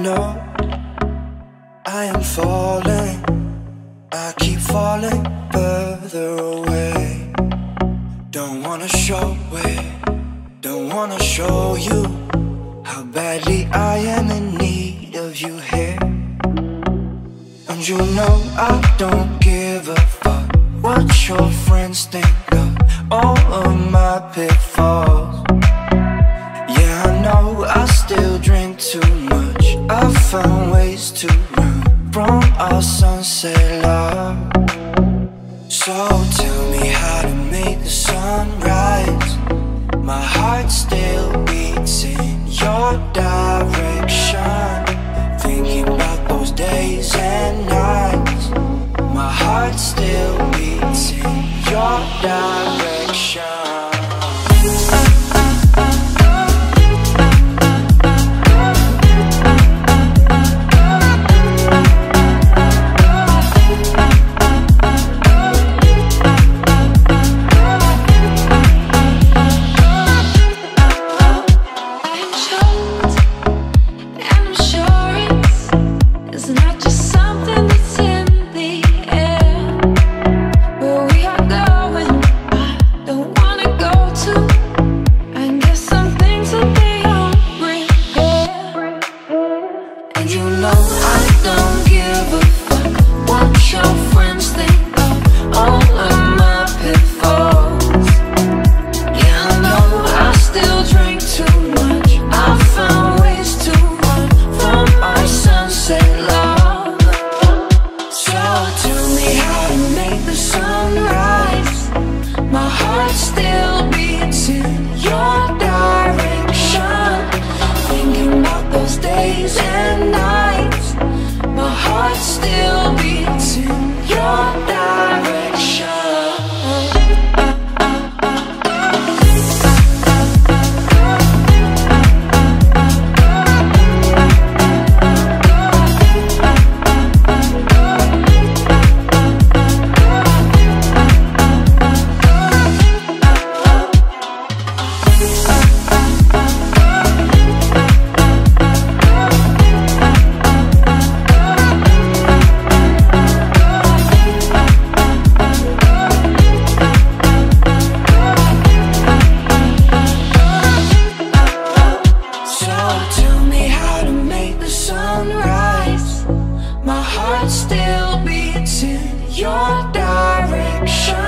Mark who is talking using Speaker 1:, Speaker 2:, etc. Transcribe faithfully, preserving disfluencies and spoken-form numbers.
Speaker 1: know I am falling. I keep falling further away. Don't wanna show it, don't wanna show you how badly I am in need of you here. And you know I don't give a fuck what your friends think of all of my pitfalls. Yeah, I know I still drink too much. I found ways to run from our sunset love. So tell me how to make the sun rise. My heart still beats in your direction, thinking about those days and nights. My heart still beats in your direction. Still beats in your direction.